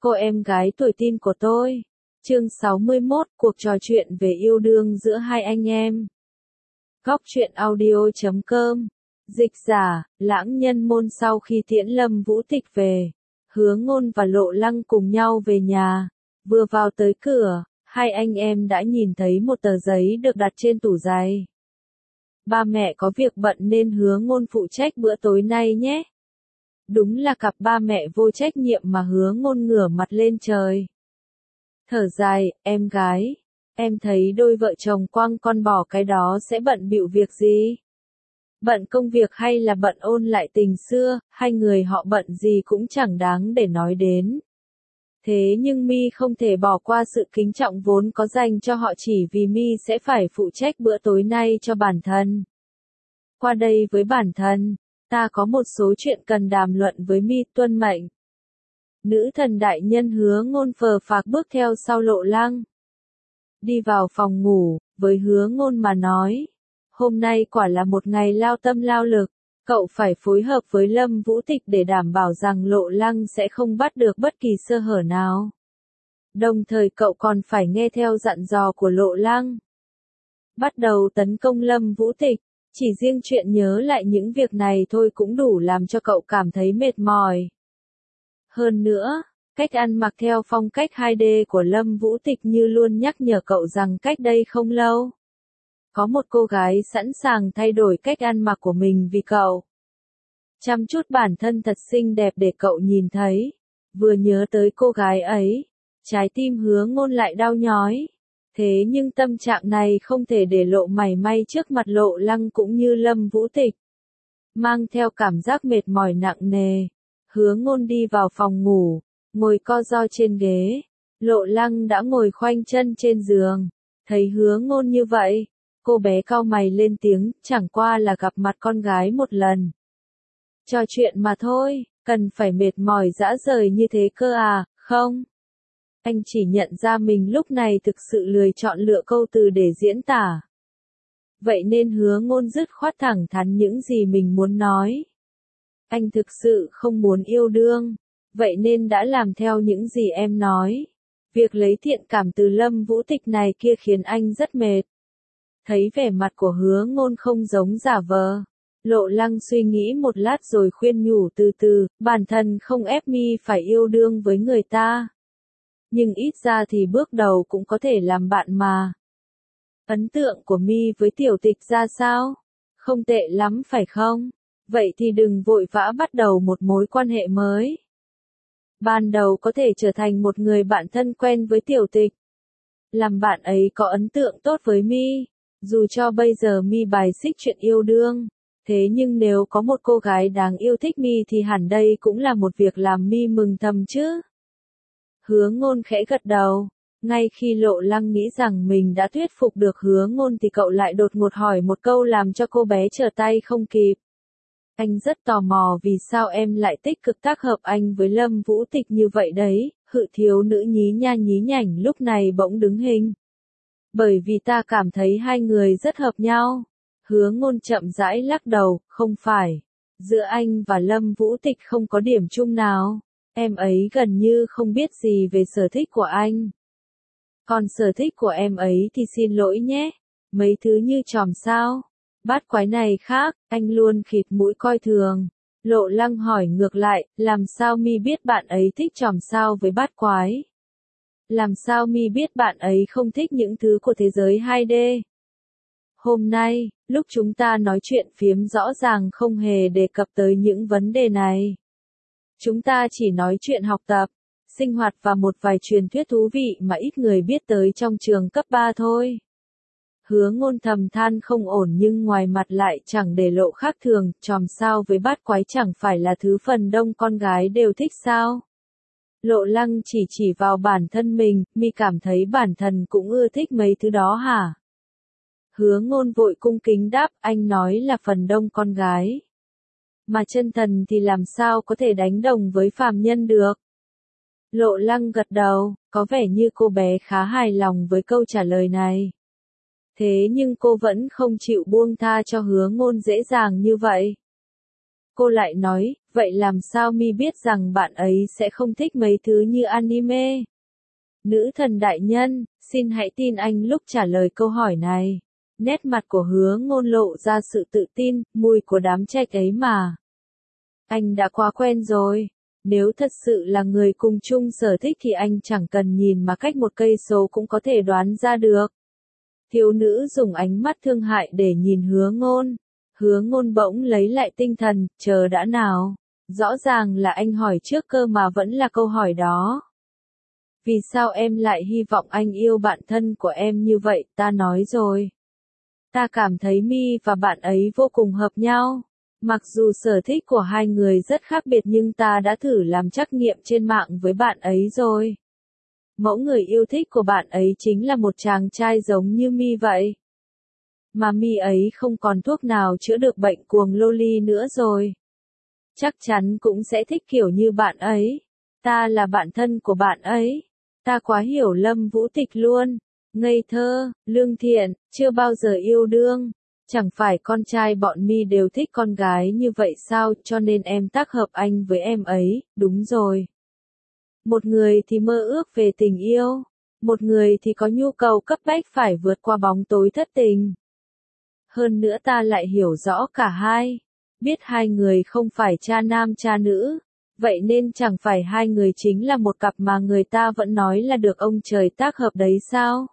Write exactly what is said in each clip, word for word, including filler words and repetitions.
Cô em gái tuổi teen của tôi. Chương sáu mươi mốt, cuộc trò chuyện về yêu đương giữa hai anh em. Góc truyện audio chấm com. Dịch giả, Lãng Nhân Môn. Sau khi tiễn Lâm Vũ Tịch về, Hứa Ngôn và Lộ Lăng cùng nhau về nhà. Vừa vào tới cửa, hai anh em đã nhìn thấy một tờ giấy được đặt trên tủ giày. Ba mẹ có việc bận nên Hứa Ngôn phụ trách bữa tối nay nhé. Đúng là cặp ba mẹ vô trách nhiệm mà. Hứa Ngôn ngửa mặt lên trời. Thở dài, em gái, em thấy đôi vợ chồng quăng con bỏ cái đó sẽ bận bịu việc gì? Bận công việc hay là bận ôn lại tình xưa, hai người họ bận gì cũng chẳng đáng để nói đến. Thế nhưng Mi không thể bỏ qua sự kính trọng vốn có dành cho họ chỉ vì Mi sẽ phải phụ trách bữa tối nay cho bản thân. Qua đây với bản thân, ta có một số chuyện cần đàm luận với Mi. Tuân mệnh. Nữ thần đại nhân. Hứa Ngôn phờ phạc bước theo sau Lộ Lăng. Đi vào phòng ngủ, với Hứa Ngôn mà nói. Hôm nay quả là một ngày lao tâm lao lực. Cậu phải phối hợp với Lâm Vũ Tịch để đảm bảo rằng Lộ Lăng sẽ không bắt được bất kỳ sơ hở nào. Đồng thời cậu còn phải nghe theo dặn dò của Lộ Lăng. Bắt đầu tấn công Lâm Vũ Tịch. Chỉ riêng chuyện nhớ lại những việc này thôi cũng đủ làm cho cậu cảm thấy mệt mỏi. Hơn nữa, cách ăn mặc theo phong cách hai D của Lâm Vũ Tịch như luôn nhắc nhở cậu rằng cách đây không lâu, có một cô gái sẵn sàng thay đổi cách ăn mặc của mình vì cậu. Chăm chút bản thân thật xinh đẹp để cậu nhìn thấy. Vừa nhớ tới cô gái ấy, trái tim Hứa Ngôn lại đau nhói. Thế nhưng tâm trạng này không thể để lộ mảy may trước mặt Lộ Lăng cũng như Lâm Vũ Tịch. Mang theo cảm giác mệt mỏi nặng nề, Hứa Ngôn đi vào phòng ngủ, ngồi co ro trên ghế. Lộ Lăng đã ngồi khoanh chân trên giường. Thấy Hứa Ngôn như vậy, cô bé cau mày lên tiếng, chẳng qua là gặp mặt con gái một lần. Trò chuyện mà thôi, cần phải mệt mỏi dã rời như thế cơ à, không? Anh chỉ nhận ra mình lúc này thực sự lười chọn lựa câu từ để diễn tả. Vậy nên Hứa Ngôn dứt khoát thẳng thắn những gì mình muốn nói. Anh thực sự không muốn yêu đương, vậy nên đã làm theo những gì em nói. Việc lấy thiện cảm từ Lâm Vũ Tịch này kia khiến anh rất mệt. Thấy vẻ mặt của Hứa Ngôn không giống giả vờ, Lộ Lăng suy nghĩ một lát rồi khuyên nhủ từ từ, bản thân không ép Mi phải yêu đương với người ta. Nhưng ít ra thì bước đầu cũng có thể làm bạn mà. Ấn tượng của Mi với Tiểu Tịch ra sao? Không tệ lắm phải không? Vậy thì đừng vội vã bắt đầu một mối quan hệ mới. Ban đầu có thể trở thành một người bạn thân quen với Tiểu Tịch. Làm bạn ấy có ấn tượng tốt với Mi. Dù cho bây giờ Mi bài xích chuyện yêu đương. Thế nhưng nếu có một cô gái đáng yêu thích Mi thì hẳn đây cũng là một việc làm Mi mừng thầm chứ. Hứa Ngôn khẽ gật đầu. Ngay khi Lộ Lăng nghĩ rằng mình đã thuyết phục được Hứa Ngôn thì cậu lại đột ngột hỏi một câu làm cho cô bé trở tay không kịp. Anh rất tò mò vì sao em lại tích cực tác hợp anh với Lâm Vũ Tịch như vậy đấy. Hự thiếu nữ nhí nha nhí nhảnh lúc này bỗng đứng hình. Bởi vì ta cảm thấy hai người rất hợp nhau. Hứa Ngôn chậm rãi lắc đầu, không phải. Giữa anh và Lâm Vũ Tịch không có điểm chung nào. Em ấy gần như không biết gì về sở thích của anh. Còn sở thích của em ấy thì xin lỗi nhé. Mấy thứ như chòm sao, bát quái này khác, anh luôn khịt mũi coi thường. Lộ Lăng hỏi ngược lại, làm sao Mi biết bạn ấy thích chòm sao với bát quái? Làm sao Mi biết bạn ấy không thích những thứ của thế giới hai D? Hôm nay, lúc chúng ta nói chuyện phiếm rõ ràng không hề đề cập tới những vấn đề này. Chúng ta chỉ nói chuyện học tập, sinh hoạt và một vài truyền thuyết thú vị mà ít người biết tới trong trường cấp ba thôi. Hứa Ngôn thầm than không ổn nhưng ngoài mặt lại chẳng để lộ khác thường, chòm sao với bát quái chẳng phải là thứ phần đông con gái đều thích sao? Lộ Lăng chỉ chỉ vào bản thân mình, Mi cảm thấy bản thân cũng ưa thích mấy thứ đó hả? Hứa Ngôn vội cung kính đáp, anh nói là phần đông con gái. Mà chân thần thì làm sao có thể đánh đồng với phàm nhân được? Lộ Lăng gật đầu, có vẻ như cô bé khá hài lòng với câu trả lời này. Thế nhưng cô vẫn không chịu buông tha cho Hứa Ngôn dễ dàng như vậy. Cô lại nói, Vậy làm sao mi biết rằng bạn ấy sẽ không thích mấy thứ như anime? Nữ thần đại nhân, xin hãy tin anh lúc trả lời câu hỏi này. Nét mặt của Hứa Ngôn lộ ra sự tự tin, mùi của đám trạch ấy mà. Anh đã quá quen rồi. Nếu thật sự là người cùng chung sở thích thì anh chẳng cần nhìn mà cách một cây số cũng có thể đoán ra được. Thiếu nữ dùng ánh mắt thương hại để nhìn Hứa Ngôn. Hứa Ngôn bỗng lấy lại tinh thần, chờ đã nào. Rõ ràng là anh hỏi trước cơ mà vẫn là câu hỏi đó. Vì sao em lại hy vọng anh yêu bạn thân của em như vậy, ta nói rồi. Ta cảm thấy mi và bạn ấy vô cùng hợp nhau. Mặc dù sở thích của hai người rất khác biệt nhưng ta đã thử làm trắc nghiệm trên mạng với bạn ấy rồi. Mẫu người yêu thích của bạn ấy chính là một chàng trai giống như mi vậy. Mà mi ấy không còn thuốc nào chữa được bệnh cuồng loli nữa rồi. Chắc chắn cũng sẽ thích kiểu như bạn ấy. Ta là bạn thân của bạn ấy. Ta quá hiểu Lâm Vũ Tịch luôn. Ngây thơ, lương thiện, chưa bao giờ yêu đương. Chẳng phải con trai bọn mi đều thích con gái như vậy sao, cho nên em tác hợp anh với em ấy, đúng rồi. Một người thì mơ ước về tình yêu, một người thì có nhu cầu cấp bách phải vượt qua bóng tối thất tình. Hơn nữa ta lại hiểu rõ cả hai, biết hai người không phải cha nam cha nữ, vậy nên chẳng phải hai người chính là một cặp mà người ta vẫn nói là được ông trời tác hợp đấy sao?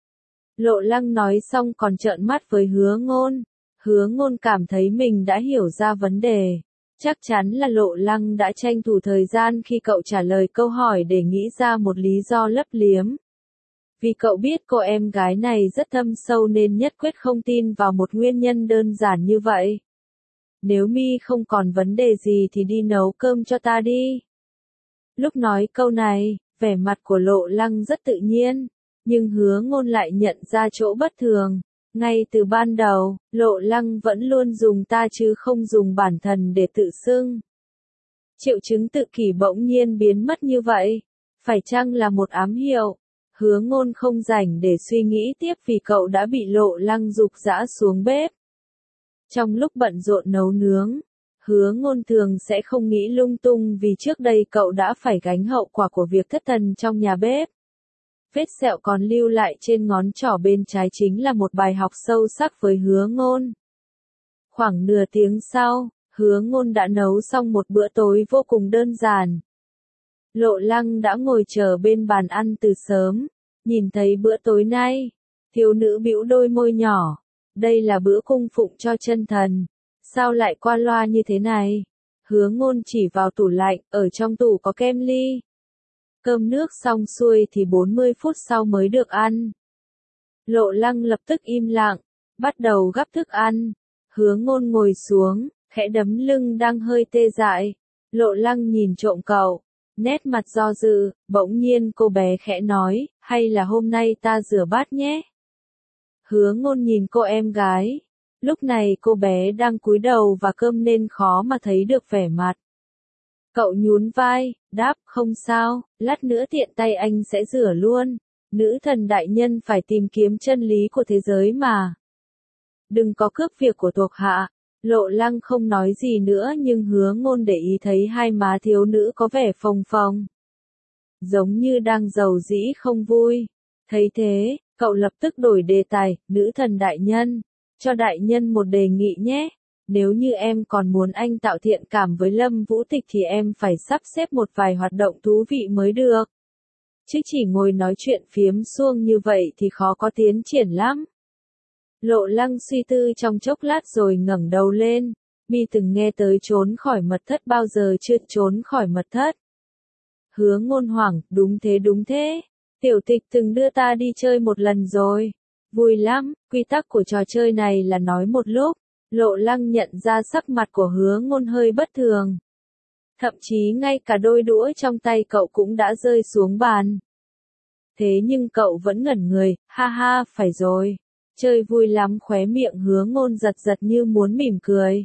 Lộ Lăng nói xong còn trợn mắt với Hứa Ngôn. Hứa Ngôn cảm thấy mình đã hiểu ra vấn đề. Chắc chắn là Lộ Lăng đã tranh thủ thời gian khi cậu trả lời câu hỏi để nghĩ ra một lý do lấp liếm. Vì cậu biết cô em gái này rất thâm sâu nên nhất quyết không tin vào một nguyên nhân đơn giản như vậy. Nếu mi không còn vấn đề gì thì đi nấu cơm cho ta đi. Lúc nói câu này, vẻ mặt của Lộ Lăng rất tự nhiên. Nhưng Hứa Ngôn lại nhận ra chỗ bất thường. Ngay từ ban đầu, Lộ Lăng vẫn luôn dùng ta chứ không dùng bản thân để tự xưng. Triệu chứng tự kỷ bỗng nhiên biến mất như vậy. Phải chăng là một ám hiệu? Hứa Ngôn không rảnh để suy nghĩ tiếp vì cậu đã bị Lộ Lăng giục giã xuống bếp. Trong lúc bận rộn nấu nướng, Hứa Ngôn thường sẽ không nghĩ lung tung vì trước đây cậu đã phải gánh hậu quả của việc thất thần trong nhà bếp. Vết sẹo còn lưu lại trên ngón trỏ bên trái chính là một bài học sâu sắc với Hứa Ngôn. Khoảng nửa tiếng sau, Hứa Ngôn đã nấu xong một bữa tối vô cùng đơn giản. Lộ Lăng đã ngồi chờ bên bàn ăn từ sớm, nhìn thấy bữa tối nay, thiếu nữ bĩu đôi môi nhỏ. Đây là bữa cung phụng cho chân thần. Sao lại qua loa như thế này? Hứa Ngôn chỉ vào tủ lạnh, ở trong tủ có kem ly. Cơm nước xong xuôi thì bốn mươi phút sau mới được ăn. Lộ Lăng lập tức im lặng, bắt đầu gắp thức ăn. Hứa Ngôn ngồi xuống, khẽ đấm lưng đang hơi tê dại. Lộ Lăng nhìn trộm cậu, nét mặt do dự, bỗng nhiên cô bé khẽ nói, hay là hôm nay ta rửa bát nhé. Hứa Ngôn nhìn cô em gái. Lúc này cô bé đang cúi đầu và cơm nên khó mà thấy được vẻ mặt. Cậu nhún vai, đáp, không sao, lát nữa tiện tay anh sẽ rửa luôn. Nữ thần đại nhân phải tìm kiếm chân lý của thế giới mà. Đừng có cướp việc của thuộc hạ. Lộ Lăng không nói gì nữa nhưng Hứa Ngôn để ý thấy hai má thiếu nữ có vẻ phồng phồng. Giống như đang giàu dĩ không vui. Thấy thế, cậu lập tức đổi đề tài, nữ thần đại nhân. Cho đại nhân một đề nghị nhé. Nếu như em còn muốn anh tạo thiện cảm với Lâm Vũ Tịch thì em phải sắp xếp một vài hoạt động thú vị mới được. Chứ chỉ ngồi nói chuyện phiếm suông như vậy thì khó có tiến triển lắm. Lộ Lăng suy tư trong chốc lát rồi ngẩng đầu lên. Mi từng nghe tới trốn khỏi mật thất bao giờ chưa trốn khỏi mật thất. Hứa Ngôn hoảng, đúng thế đúng thế. Tiểu Tịch từng đưa ta đi chơi một lần rồi. Vui lắm, quy tắc của trò chơi này là nói một lúc. Lộ Lăng nhận ra sắc mặt của Hứa Ngôn hơi bất thường. Thậm chí ngay cả đôi đũa trong tay cậu cũng đã rơi xuống bàn. Thế nhưng cậu vẫn ngẩn người, ha ha, phải rồi. Chơi vui lắm, khóe miệng Hứa Ngôn giật giật như muốn mỉm cười.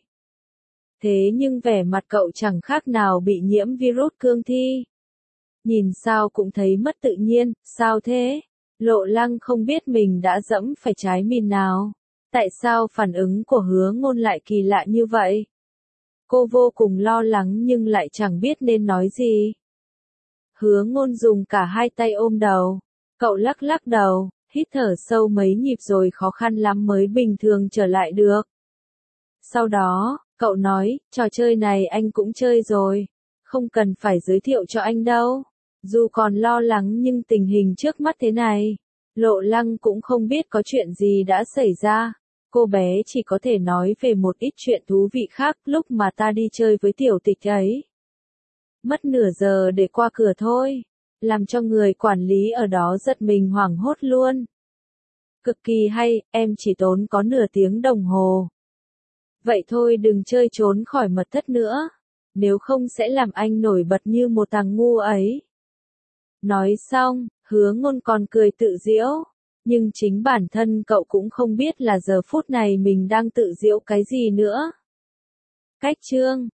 Thế nhưng vẻ mặt cậu chẳng khác nào bị nhiễm virus cương thi. Nhìn sao cũng thấy mất tự nhiên, sao thế? Lộ Lăng không biết mình đã dẫm phải trái mìn nào. Tại sao phản ứng của Hứa Ngôn lại kỳ lạ như vậy? Cô vô cùng lo lắng nhưng lại chẳng biết nên nói gì. Hứa Ngôn dùng cả hai tay ôm đầu. Cậu lắc lắc đầu, hít thở sâu mấy nhịp rồi khó khăn lắm mới bình thường trở lại được. Sau đó, cậu nói, trò chơi này anh cũng chơi rồi. Không cần phải giới thiệu cho anh đâu. Dù còn lo lắng nhưng tình hình trước mắt thế này, Lộ Lăng cũng không biết có chuyện gì đã xảy ra. Cô bé chỉ có thể nói về một ít chuyện thú vị khác lúc mà ta đi chơi với tiểu tịch ấy. Mất nửa giờ để qua cửa thôi, làm cho người quản lý ở đó giật mình hoảng hốt luôn. Cực kỳ hay, em chỉ tốn có nửa tiếng đồng hồ. Vậy thôi đừng chơi trốn khỏi mật thất nữa, nếu không sẽ làm anh nổi bật như một thằng ngu ấy. Nói xong, Hứa Ngôn còn cười tự giễu, nhưng chính bản thân cậu cũng không biết là giờ phút này mình đang tự giễu cái gì nữa. Cách chương